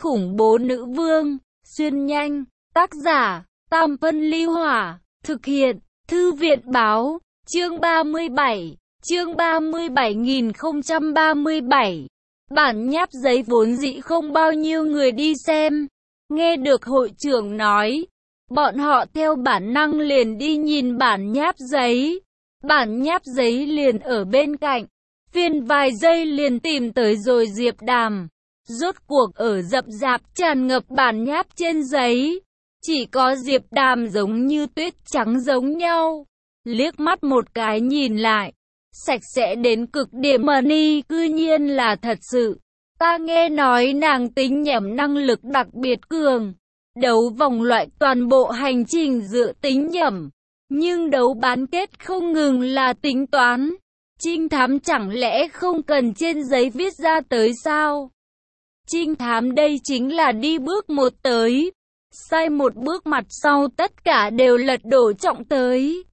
khủng bố nữ vương, xuyên nhanh, tác giả, Tam Phân Ly Hỏa, thực hiện, Thư viện báo, chương 37, chương 37.037. Bản nháp giấy vốn dĩ không bao nhiêu người đi xem, nghe được hội trưởng nói, bọn họ theo bản năng liền đi nhìn bản nháp giấy. Bản nháp giấy liền ở bên cạnh, phiên vài giây liền tìm tới rồi Diệp Đàm. Rốt cuộc ở rậm rạp tràn ngập bản nháp trên giấy, chỉ có Diệp Đàm giống như tuyết trắng giống nhau. Liếc mắt một cái nhìn lại, sạch sẽ đến cực điểm money cư nhiên là thật sự. Ta nghe nói nàng tính nhẩm năng lực đặc biệt cường, đấu vòng loại toàn bộ hành trình dựa tính nhẩm. Nhưng đấu bán kết không ngừng là tính toán. Trinh thám chẳng lẽ không cần trên giấy viết ra tới sao? Trinh thám đây chính là đi bước một tới. Sai một bước mặt sau tất cả đều lật đổ trọng tới.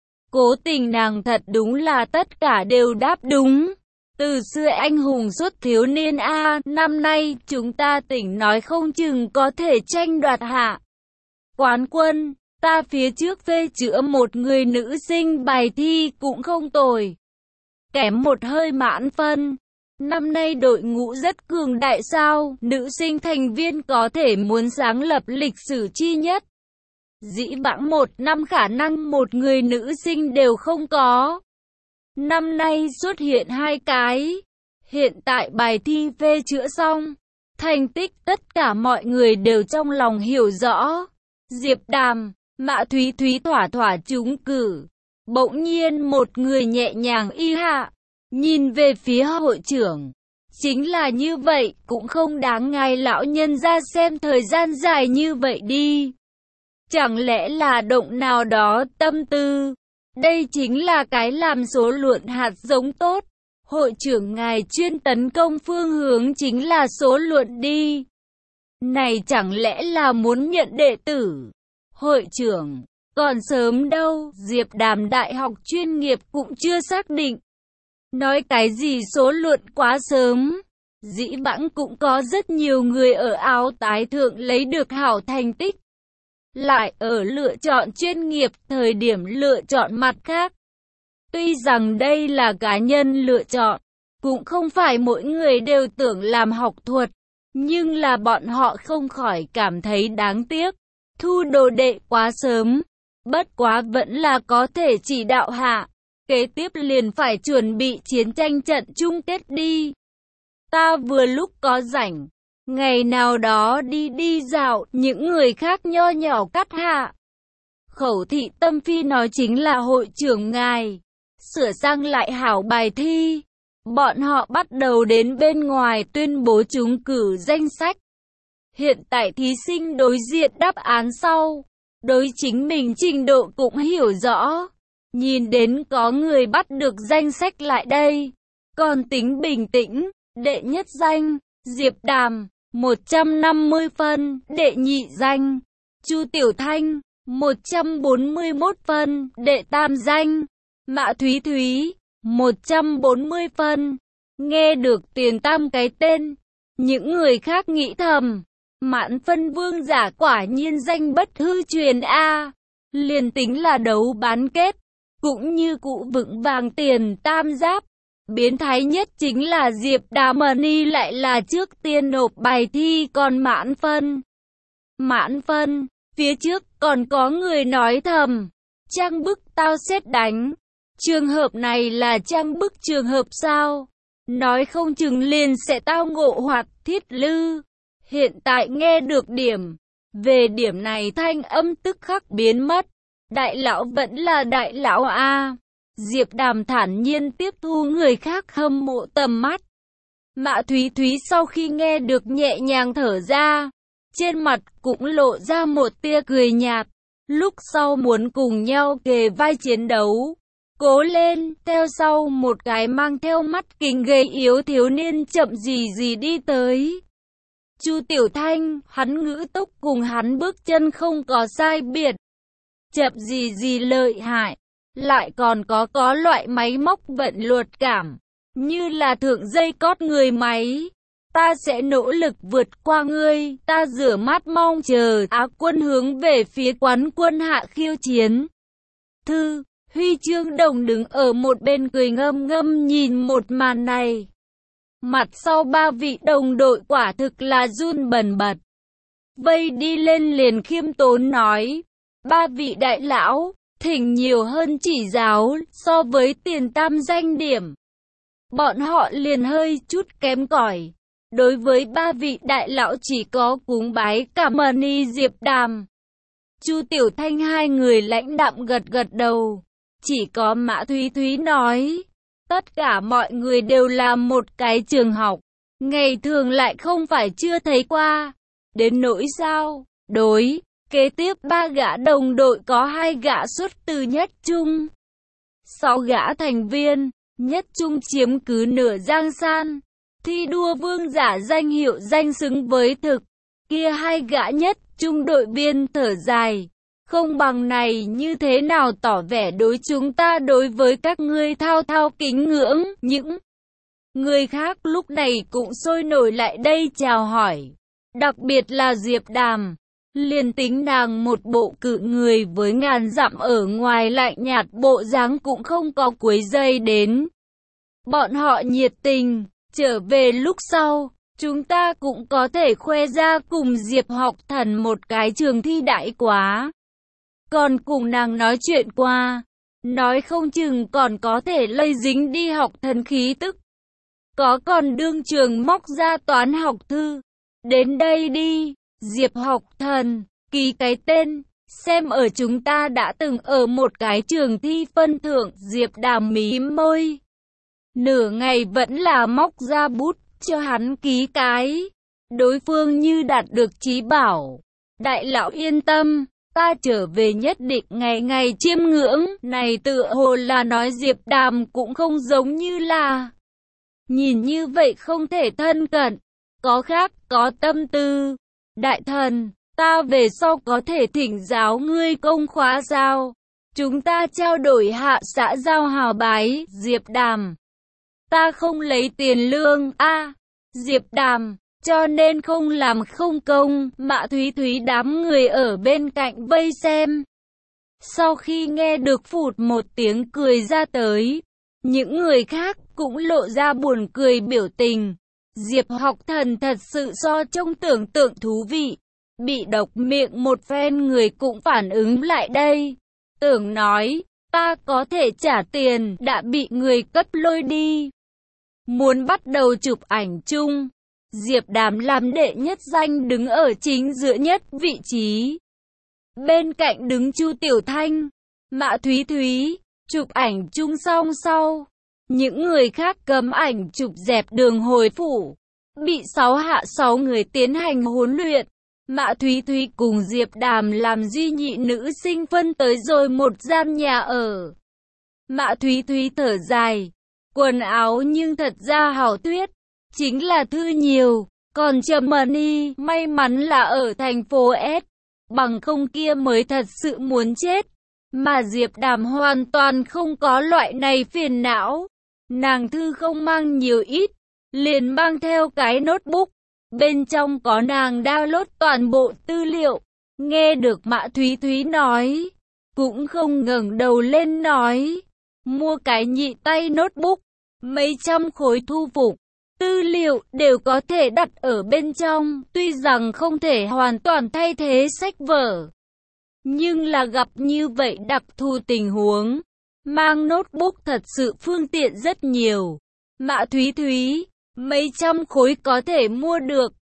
Cố tình nàng thật đúng là tất cả đều đáp đúng. Từ xưa anh hùng xuất thiếu niên a, năm nay chúng ta tỉnh nói không chừng có thể tranh đoạt hạ quán quân. Ta phía trước phê chữa một người nữ sinh bài thi cũng không tồi. Kém một hơi mãn phân. Năm nay đội ngũ rất cường đại sao, nữ sinh thành viên có thể muốn sáng lập lịch sử chi nhất. Dĩ vãng một năm khả năng một người nữ sinh đều không có. Năm nay xuất hiện 2 cái. Hiện tại bài thi phê chữa xong. Thành tích tất cả mọi người đều trong lòng hiểu rõ. Diệp Đàm, Mã Thúy Thúy thỏa thỏa trúng cử. Bỗng nhiên một người nhẹ nhàng y hạ, nhìn về phía hội trưởng. Chính là như vậy, cũng không đáng ngài lão nhân ra xem thời gian dài như vậy đi. Chẳng lẽ là động nào đó tâm tư? Đây chính là cái làm số luận hạt giống tốt. Hội trưởng ngài chuyên tấn công phương hướng chính là số luận đi. Này chẳng lẽ là muốn nhận đệ tử? Hội trưởng, còn sớm đâu, Diệp Đàm đại học chuyên nghiệp cũng chưa xác định. Nói cái gì số luận quá sớm. Dĩ vãng cũng có rất nhiều người ở áo tái thượng lấy được hảo thành tích. Lại ở lựa chọn chuyên nghiệp thời điểm lựa chọn mặt khác. Tuy rằng đây là cá nhân lựa chọn, cũng không phải mỗi người đều tưởng làm học thuật. Nhưng là bọn họ không khỏi cảm thấy đáng tiếc. Thu đồ đệ quá sớm, bất quá vẫn là có thể chỉ đạo hạ. Kế tiếp liền phải chuẩn bị chiến tranh trận chung kết đi. Ta vừa lúc có rảnh, ngày nào đó đi dạo, những người khác nho nhỏ cắt hạ. Khẩu thị tâm phi nói chính là hội trưởng ngài, sửa sang lại hảo bài thi. Bọn họ bắt đầu đến bên ngoài tuyên bố trúng cử danh sách. Hiện tại thí sinh đối diện đáp án sau, đối chính mình trình độ cũng hiểu rõ. Nhìn đến có người bắt được danh sách lại đây, còn tính bình tĩnh. Đệ nhất danh, Diệp Đàm, 150 phân. Đệ nhị danh, Chu Tiểu Thanh, 141 phân. Đệ tam danh, Mã Thúy Thúy, 140 phân. Nghe được tiền tam cái tên, những người khác nghĩ thầm, mãn phân vương giả quả nhiên danh bất hư truyền a. Liền tính là đấu bán kết, cũng như cụ vững vàng tiền tam giáp. Biến thái nhất chính là Diệp Đàm Money lại là trước tiên nộp bài thi còn mãn phân. Mãn phân, phía trước còn có người nói thầm, trang bức tao xét đánh. Trường hợp này là trang bức trường hợp sao? Nói không chừng liền sẽ tao ngộ hoặc thiết lư. Hiện tại nghe được điểm. Về điểm này thanh âm tức khắc biến mất. Đại lão vẫn là đại lão a. Diệp Đàm thản nhiên tiếp thu người khác hâm mộ tầm mắt. Mã Thúy Thúy sau khi nghe được nhẹ nhàng thở ra. Trên mặt cũng lộ ra một tia cười nhạt. Lúc sau muốn cùng nhau kề vai chiến đấu. Cố lên, theo sau một cái mang theo mắt kính gầy yếu thiếu niên chậm gì đi tới. Chu Tiểu Thanh, hắn ngữ tốc cùng hắn bước chân không có sai biệt. Chậm gì lợi hại, lại còn có loại máy móc vận luật cảm, như là thượng dây cót người máy. Ta sẽ nỗ lực vượt qua ngươi, ta rửa mắt mong chờ Á quân hướng về phía quán quân hạ khiêu chiến. Thư, huy chương đồng đứng ở một bên cười ngâm ngâm nhìn một màn này. Mặt sau ba vị đồng đội quả thực là run bần bật. Vây đi lên liền khiêm tốn nói, ba vị đại lão, thỉnh nhiều hơn chỉ giáo so với tiền tam danh điểm. Bọn họ liền hơi chút kém cỏi. Đối với ba vị đại lão chỉ có cúng bái cảm ơn Diệp Đàm. Chu Tiểu Thanh hai người lãnh đạm gật gật đầu. Chỉ có Mã Thúy Thúy nói, tất cả mọi người đều là một cái trường học, ngày thường lại không phải chưa thấy qua. Đến nỗi sao? Đối, kế tiếp ba gã đồng đội có hai gã xuất từ Nhất Trung. 6 gã thành viên, Nhất Trung chiếm cứ nửa Giang San. Thi đua vương giả danh hiệu danh xứng với thực. Kia hai gã Nhất Trung đội viên thở dài. Không bằng này như thế nào tỏ vẻ đối chúng ta đối với các ngươi thao thao kính ngưỡng. Những người khác lúc này cũng sôi nổi lại đây chào hỏi. Đặc biệt là Diệp Đàm. Liền tính nàng một bộ cự người với ngàn dặm ở ngoài lạnh nhạt bộ dáng cũng không có quấy dây đến. Bọn họ nhiệt tình, trở về lúc sau, chúng ta cũng có thể khoe ra cùng Diệp Học Thần một cái trường thi đại quá. Còn cùng nàng nói chuyện qua, nói không chừng còn có thể lây dính đi học thần khí tức. Có còn đương trường móc ra toán học thư. Đến đây đi, Diệp Học Thần, ký cái tên, xem ở chúng ta đã từng ở một cái trường thi phân thưởng. Diệp Đàm mím môi. Nửa ngày vẫn là móc ra bút cho hắn ký cái. Đối phương như đạt được chí bảo. Đại lão yên tâm, ta trở về nhất định ngày ngày chiêm ngưỡng. Này tựa hồ là nói Diệp Đàm cũng không giống như là. Nhìn như vậy không thể thân cận. Có khác, có tâm tư. Đại thần, ta về sau có thể thỉnh giáo ngươi công khóa sao? Chúng ta trao đổi hạ xã giao hào bái. Diệp Đàm, ta không lấy tiền lương a. Diệp Đàm, cho nên không làm không công. Mã Thúy Thúy đám người ở bên cạnh vây xem. Sau khi nghe được phụt một tiếng cười ra tới, những người khác cũng lộ ra buồn cười biểu tình. Diệp Học Thần thật sự so trong tưởng tượng thú vị. Bị độc miệng một phen người cũng phản ứng lại đây. Tưởng nói, ta có thể trả tiền, đã bị người cấp lôi đi. Muốn bắt đầu chụp ảnh chung. Diệp Đàm làm đệ nhất danh đứng ở chính giữa nhất vị trí. Bên cạnh đứng Chu Tiểu Thanh, Mã Thúy Thúy, chụp ảnh chung song sau. Những người khác cấm ảnh chụp dẹp đường hồi phủ. Bị 6 hạ 6 người tiến hành huấn luyện. Mã Thúy Thúy cùng Diệp Đàm làm duy nhị nữ sinh phân tới rồi một gian nhà ở. Mã Thúy Thúy thở dài. Quần áo nhưng thật ra hảo tuyết. Chính là thư nhiều. Còn Trầm Mani may mắn là ở thành phố S. Bằng không kia mới thật sự muốn chết. Mà Diệp Đàm hoàn toàn không có loại này phiền não. Nàng thư không mang nhiều ít, liền mang theo cái notebook. Bên trong có nàng download toàn bộ tư liệu. Nghe được Mã Thúy Thúy nói, cũng không ngẩng đầu lên nói. Mua cái nhị tay notebook, mấy trăm khối thu phục. Tư liệu đều có thể đặt ở bên trong, tuy rằng không thể hoàn toàn thay thế sách vở. Nhưng là gặp như vậy đặc thù tình huống, mang notebook thật sự phương tiện rất nhiều. Mã Thúy Thúy, mấy trăm khối có thể mua được.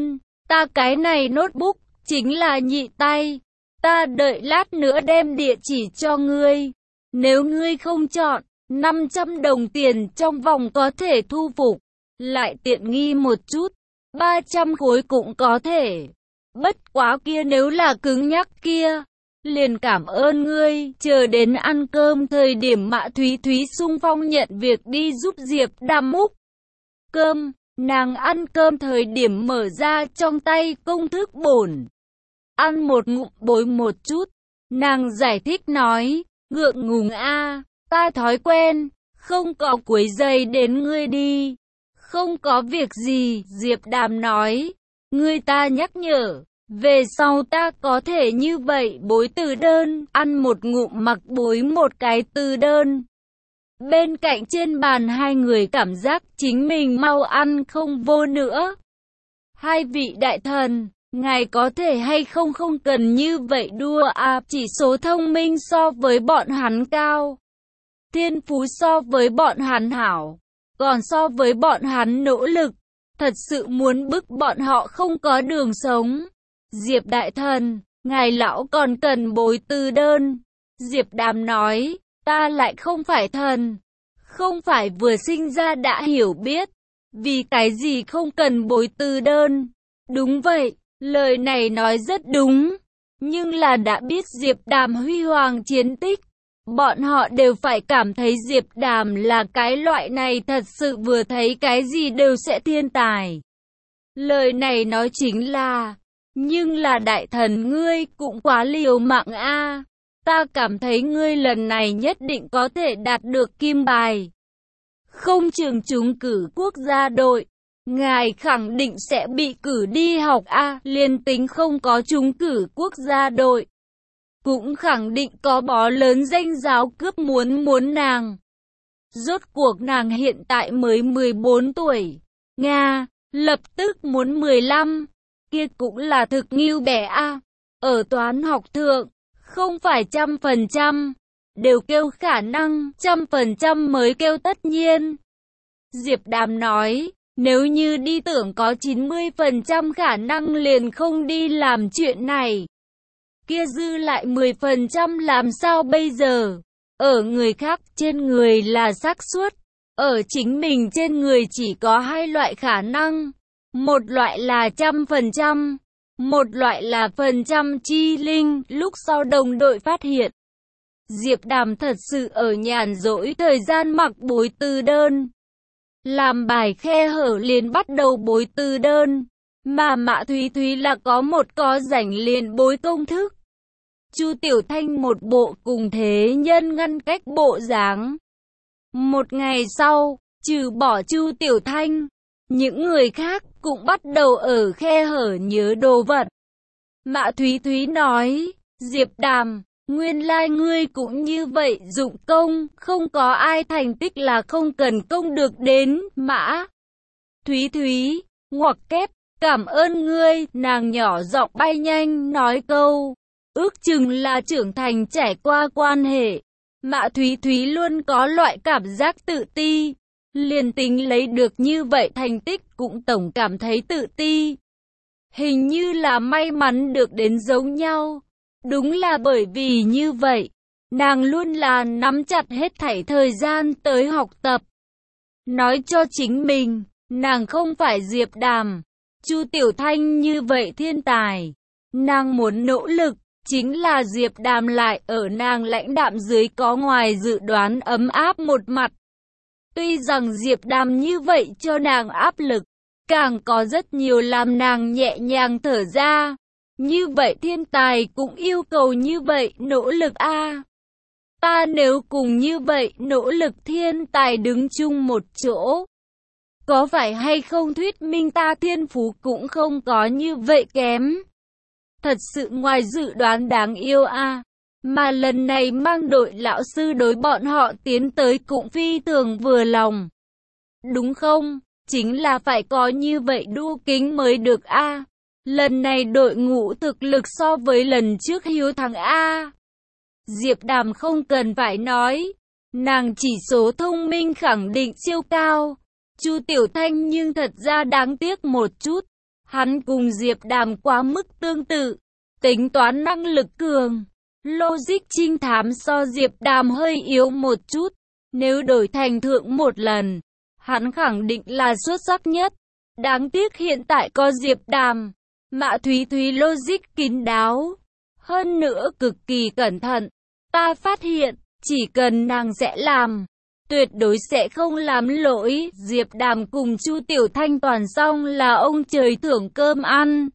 Ta cái này notebook, chính là nhị tay. Ta đợi lát nữa đem địa chỉ cho ngươi. Nếu ngươi không chọn, 500 đồng tiền trong vòng có thể thu phục. Lại tiện nghi một chút, 300 khối cũng có thể. Bất quá kia nếu là cứng nhắc kia, liền cảm ơn ngươi. Chờ đến ăn cơm thời điểm Mã Thúy Thúy xung phong nhận việc đi giúp Diệp Đàm múc cơm. Nàng ăn cơm thời điểm mở ra trong tay công thức bổn. Ăn một ngụm bối một chút. Nàng giải thích nói, ngượng ngùng a, ta thói quen, không có quấy giày đến ngươi đi. Không có việc gì, Diệp Đàm nói. Người ta nhắc nhở. Về sau ta có thể như vậy bối từ đơn, ăn một ngụm mặc bối một cái từ đơn. Bên cạnh trên bàn hai người cảm giác chính mình mau ăn không vô nữa. Hai vị đại thần, ngài có thể hay không không cần như vậy đua à, chỉ số thông minh so với bọn hắn cao. Thiên phú so với bọn hắn hảo, còn so với bọn hắn nỗ lực, thật sự muốn bức bọn họ không có đường sống. Diệp đại thần, ngài lão còn cần bối từ đơn. Diệp Đàm nói, ta lại không phải thần, không phải vừa sinh ra đã hiểu biết, vì cái gì không cần bối từ đơn. Đúng vậy, lời này nói rất đúng, nhưng là đã biết Diệp Đàm huy hoàng chiến tích, bọn họ đều phải cảm thấy Diệp Đàm là cái loại này thật sự vừa thấy cái gì đều sẽ thiên tài. Lời này nói chính là, nhưng là đại thần ngươi cũng quá liều mạng a. Ta cảm thấy ngươi lần này nhất định có thể đạt được kim bài. Không chừng trúng cử quốc gia đội, ngài khẳng định sẽ bị cử đi học a, liên tính không có trúng cử quốc gia đội, cũng khẳng định có bó lớn danh giáo cướp muốn nàng. Rốt cuộc nàng hiện tại mới 14 tuổi, Nga, lập tức muốn 15, kia cũng là thực nghiêu bẻ a. Ở toán học thượng, không phải 100%, đều kêu khả năng, 100% mới kêu tất nhiên. Diệp Đàm nói, nếu như đi tưởng có 90% khả năng liền không đi làm chuyện này. Kia dư lại 10% làm sao bây giờ? Ở người khác trên người là xác suất, ở chính mình trên người chỉ có hai loại khả năng. Một loại là 100%, một loại là phần trăm chi linh. Lúc sau đồng đội phát hiện, Diệp Đàm thật sự ở nhàn rỗi thời gian mặc bối từ đơn. Làm bài khe hở liền bắt đầu bối từ đơn, mà Mã Thúy Thúy là có một có rảnh liền bối công thức. Chu Tiểu Thanh một bộ cùng thế nhân ngăn cách bộ dáng. Một ngày sau, trừ bỏ Chu Tiểu Thanh, những người khác cũng bắt đầu ở khe hở nhớ đồ vật. Mã Thúy Thúy nói, Diệp Đàm, nguyên lai ngươi cũng như vậy dụng công, không có ai thành tích là không cần công được đến. Mã Thúy Thúy, ngoặc kép, cảm ơn ngươi, nàng nhỏ giọng bay nhanh nói câu, ước chừng là trưởng thành trải qua quan hệ. Mã Thúy Thúy luôn có loại cảm giác tự ti, liền tính lấy được như vậy thành tích cũng tổng cảm thấy tự ti. Hình như là may mắn được đến giống nhau. Đúng là bởi vì như vậy, nàng luôn là nắm chặt hết thảy thời gian tới học tập. Nói cho chính mình, nàng không phải Diệp Đàm, Chu Tiểu Thanh như vậy thiên tài. Nàng muốn nỗ lực, chính là Diệp Đàm lại ở nàng lãnh đạm dưới có ngoài dự đoán ấm áp một mặt. Tuy rằng Diệp Đàm như vậy cho nàng áp lực, càng có rất nhiều làm nàng nhẹ nhàng thở ra. Như vậy thiên tài cũng yêu cầu như vậy nỗ lực a. Ta nếu cùng như vậy nỗ lực thiên tài đứng chung một chỗ, có phải hay không thuyết minh ta thiên phú cũng không có như vậy kém. Thật sự ngoài dự đoán đáng yêu a. Mà lần này mang đội lão sư đối bọn họ tiến tới cũng phi thường vừa lòng. Đúng không? Chính là phải có như vậy đu kính mới được a. Lần này đội ngũ thực lực so với lần trước hiếu thắng a. Diệp Đàm không cần phải nói, nàng chỉ số thông minh khẳng định siêu cao. Chu Tiểu Thanh nhưng thật ra đáng tiếc một chút, hắn cùng Diệp Đàm quá mức tương tự, tính toán năng lực cường, logic trinh thám so Diệp Đàm hơi yếu một chút. Nếu đổi thành thượng một lần, hắn khẳng định là xuất sắc nhất. Đáng tiếc hiện tại có Diệp Đàm. Mã Thúy Thúy logic kín đáo, hơn nữa cực kỳ cẩn thận. Ta phát hiện, chỉ cần nàng sẽ làm, tuyệt đối sẽ không làm lỗi. Diệp Đàm cùng Chu Tiểu Thanh toàn xong là ông trời thưởng cơm ăn.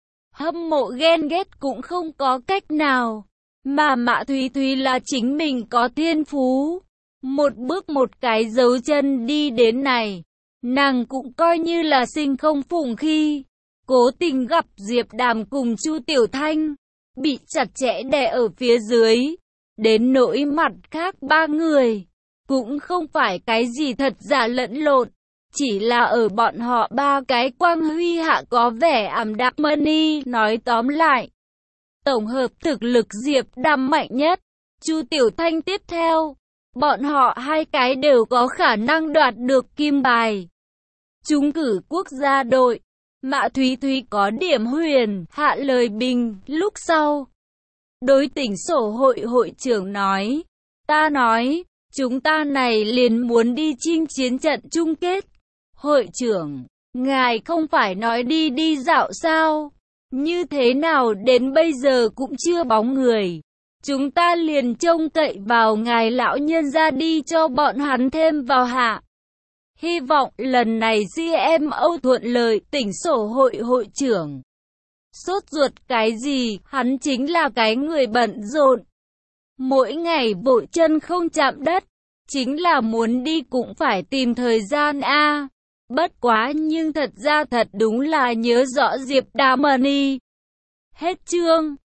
Hâm mộ ghen ghét cũng không có cách nào. Mà Mã Thúy Thúy là chính mình có thiên phú. Một bước một cái dấu chân đi đến này. Nàng cũng coi như là sinh không phụng khi cố tình gặp Diệp Đàm cùng Chu Tiểu Thanh, bị chặt chẽ đè ở phía dưới, đến nỗi mặt khác ba người cũng không phải cái gì thật giả lẫn lộn, chỉ là ở bọn họ ba cái quang huy hạ có vẻ ảm đạm mani. Nói tóm lại, tổng hợp thực lực Diệp Đàm mạnh nhất, Chu Tiểu Thanh tiếp theo, bọn họ hai cái đều có khả năng đoạt được kim bài trúng cử quốc gia đội. Mã Thúy Thúy có điểm huyền hạ lời bình lúc sau. Đối tỉnh sổ hội hội trưởng nói, ta nói, chúng ta này liền muốn đi chinh chiến trận chung kết. Hội trưởng, ngài không phải nói đi dạo sao? Như thế nào đến bây giờ cũng chưa bóng người. Chúng ta liền trông cậy vào ngài lão nhân ra đi cho bọn hắn thêm vào hạ. Hy vọng lần này GMO thuận lợi. Tỉnh sổ hội hội trưởng sốt ruột cái gì, hắn chính là cái người bận rộn, mỗi ngày vội chân không chạm đất, chính là muốn đi cũng phải tìm thời gian a. Bất quá nhưng thật ra thật đúng là nhớ rõ Diệp Đàm. Hết chương.